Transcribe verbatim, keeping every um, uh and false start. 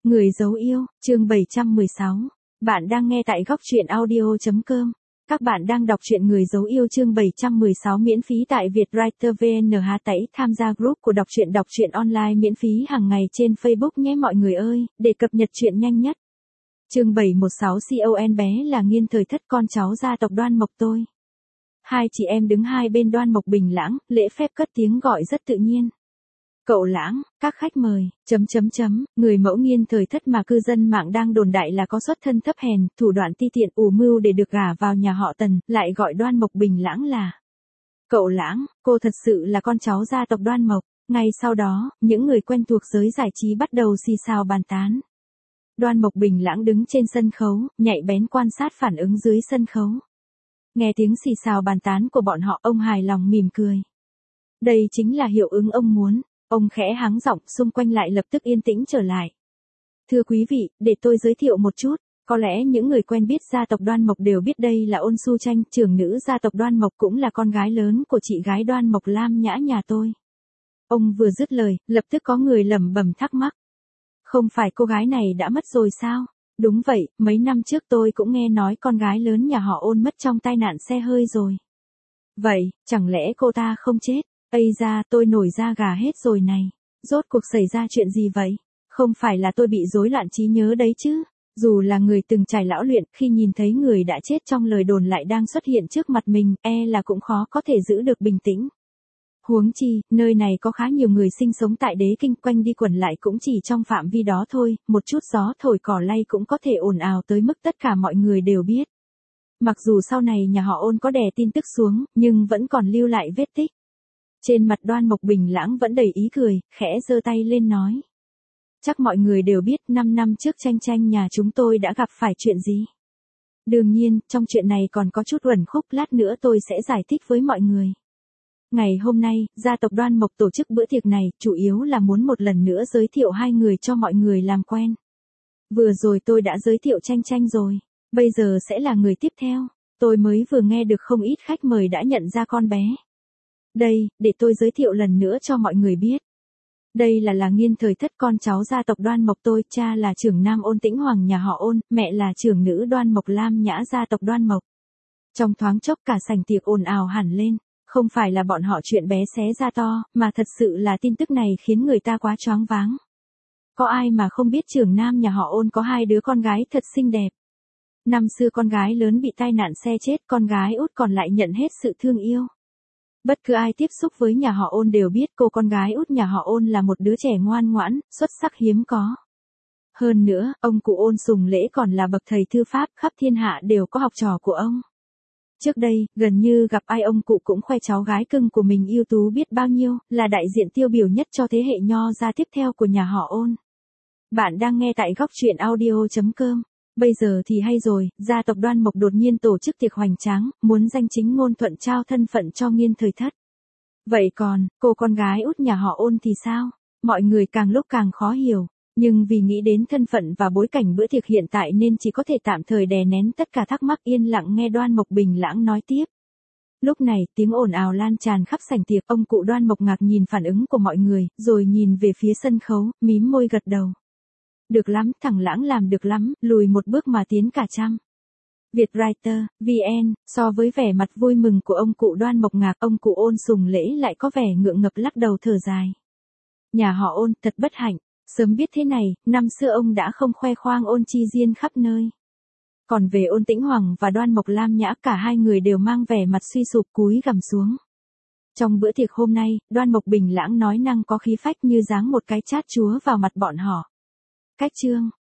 Người dấu yêu, chương bảy trăm mười sáu. Bạn đang nghe tại góc truyện audio chấm com. Các bạn đang đọc truyện Người dấu yêu chương bảy trăm mười sáu miễn phí tại Vietwriter vê en hát tẩy tham gia group của đọc truyện đọc truyện online miễn phí hàng ngày trên Facebook nhé mọi người ơi, để cập nhật truyện nhanh nhất. Chương bảy trăm mười sáu con bé là Nghiên Thời Thất, con cháu gia tộc Đoan Mộc tôi. Hai chị em đứng hai bên Đoan Mộc bình lãng, lễ phép cất tiếng gọi rất tự nhiên. Cậu Lãng, các khách mời, chấm chấm chấm, người mẫu Nghiên Thời Thất mà cư dân mạng đang đồn đại là có xuất thân thấp hèn, thủ đoạn ti tiện ủ mưu để được gả vào nhà họ Tần, lại gọi Đoan Mộc bình lãng là Cậu Lãng, cô thật sự là con cháu gia tộc Đoan Mộc. Ngay sau đó, những người quen thuộc giới giải trí bắt đầu xì xào bàn tán. Đoan Mộc bình lãng đứng trên sân khấu, nhạy bén quan sát phản ứng dưới sân khấu. Nghe tiếng xì xào bàn tán của bọn họ, ông hài lòng mỉm cười. Đây chính là hiệu ứng ông muốn. Ông khẽ hắng giọng, xung quanh lại lập tức yên tĩnh trở lại. Thưa quý vị, để tôi giới thiệu một chút. Có lẽ những người quen biết gia tộc Đoan Mộc đều biết đây là Ôn Su Tranh, trưởng nữ gia tộc Đoan Mộc, cũng là con gái lớn của chị gái Đoan Mộc Lam Nhã nhà tôi. Ông vừa dứt lời, lập tức có người lẩm bẩm thắc mắc. Không phải cô gái này đã mất rồi sao? Đúng vậy, mấy năm trước tôi cũng nghe nói con gái lớn nhà họ Ôn mất trong tai nạn xe hơi rồi. Vậy, chẳng lẽ cô ta không chết? Ây da, tôi nổi da gà hết rồi này. Rốt cuộc xảy ra chuyện gì vậy? Không phải là tôi bị rối loạn trí nhớ đấy chứ? Dù là người từng trải lão luyện, khi nhìn thấy người đã chết trong lời đồn lại đang xuất hiện trước mặt mình, e là cũng khó có thể giữ được bình tĩnh. Huống chi, nơi này có khá nhiều người sinh sống tại Đế Kinh, quanh đi quẩn lại cũng chỉ trong phạm vi đó thôi, một chút gió thổi cỏ lay cũng có thể ồn ào tới mức tất cả mọi người đều biết. Mặc dù sau này nhà họ Ôn có đè tin tức xuống, nhưng vẫn còn lưu lại vết tích. Trên mặt Đoan Mộc bình lãng vẫn đầy ý cười, khẽ giơ tay lên nói. Chắc mọi người đều biết năm năm trước Tranh Tranh nhà chúng tôi đã gặp phải chuyện gì. Đương nhiên, trong chuyện này còn có chút uẩn khúc, lát nữa tôi sẽ giải thích với mọi người. Ngày hôm nay, gia tộc Đoan Mộc tổ chức bữa tiệc này, chủ yếu là muốn một lần nữa giới thiệu hai người cho mọi người làm quen. Vừa rồi tôi đã giới thiệu Tranh Tranh rồi, bây giờ sẽ là người tiếp theo. Tôi mới vừa nghe được không ít khách mời đã nhận ra con bé. Đây, để tôi giới thiệu lần nữa cho mọi người biết. Đây là là Nghiên Thời Thất, con cháu gia tộc Đoan Mộc tôi, cha là trưởng nam Ôn Tĩnh Hoàng nhà họ Ôn, mẹ là trưởng nữ Đoan Mộc Lam Nhã gia tộc Đoan Mộc. Trong thoáng chốc cả sảnh tiệc ồn ào hẳn lên, không phải là bọn họ chuyện bé xé ra to, mà thật sự là tin tức này khiến người ta quá choáng váng. Có ai mà không biết trưởng nam nhà họ Ôn có hai đứa con gái thật xinh đẹp. Năm xưa con gái lớn bị tai nạn xe chết, con gái út còn lại nhận hết sự thương yêu. Bất cứ ai tiếp xúc với nhà họ Ôn đều biết cô con gái út nhà họ Ôn là một đứa trẻ ngoan ngoãn, xuất sắc hiếm có. Hơn nữa, ông cụ Ôn Sùng Lễ còn là bậc thầy thư pháp, khắp thiên hạ đều có học trò của ông. Trước đây, gần như gặp ai ông cụ cũng khoe cháu gái cưng của mình ưu tú biết bao nhiêu, là đại diện tiêu biểu nhất cho thế hệ nho gia tiếp theo của nhà họ Ôn. Bạn đang nghe tại góc truyện audio chấm com. Bây giờ thì hay rồi, gia tộc Đoan Mộc đột nhiên tổ chức tiệc hoành tráng, muốn danh chính ngôn thuận trao thân phận cho Nghiên Thời Thất. Vậy còn, cô con gái út nhà họ Ôn thì sao? Mọi người càng lúc càng khó hiểu, nhưng vì nghĩ đến thân phận và bối cảnh bữa tiệc hiện tại nên chỉ có thể tạm thời đè nén tất cả thắc mắc, yên lặng nghe Đoan Mộc bình lãng nói tiếp. Lúc này, tiếng ồn ào lan tràn khắp sảnh tiệc, ông cụ Đoan Mộc ngạc nhìn phản ứng của mọi người, rồi nhìn về phía sân khấu, mím môi gật đầu. Được lắm, thằng Lãng làm được lắm, lùi một bước mà tiến cả trăm. Vietwriter, vê en, so với vẻ mặt vui mừng của ông cụ Đoan Mộc ngạc, ông cụ Ôn Sùng Lễ lại có vẻ ngượng ngập lắc đầu thở dài. Nhà họ Ôn thật bất hạnh, sớm biết thế này, năm xưa ông đã không khoe khoang Ôn Chi Diên khắp nơi. Còn về Ôn Tĩnh Hoàng và Đoan Mộc Lam Nhã, cả hai người đều mang vẻ mặt suy sụp cúi gằm xuống. Trong bữa tiệc hôm nay, Đoan Mộc bình lãng nói năng có khí phách như giáng một cái chát chúa vào mặt bọn họ. Cách chương,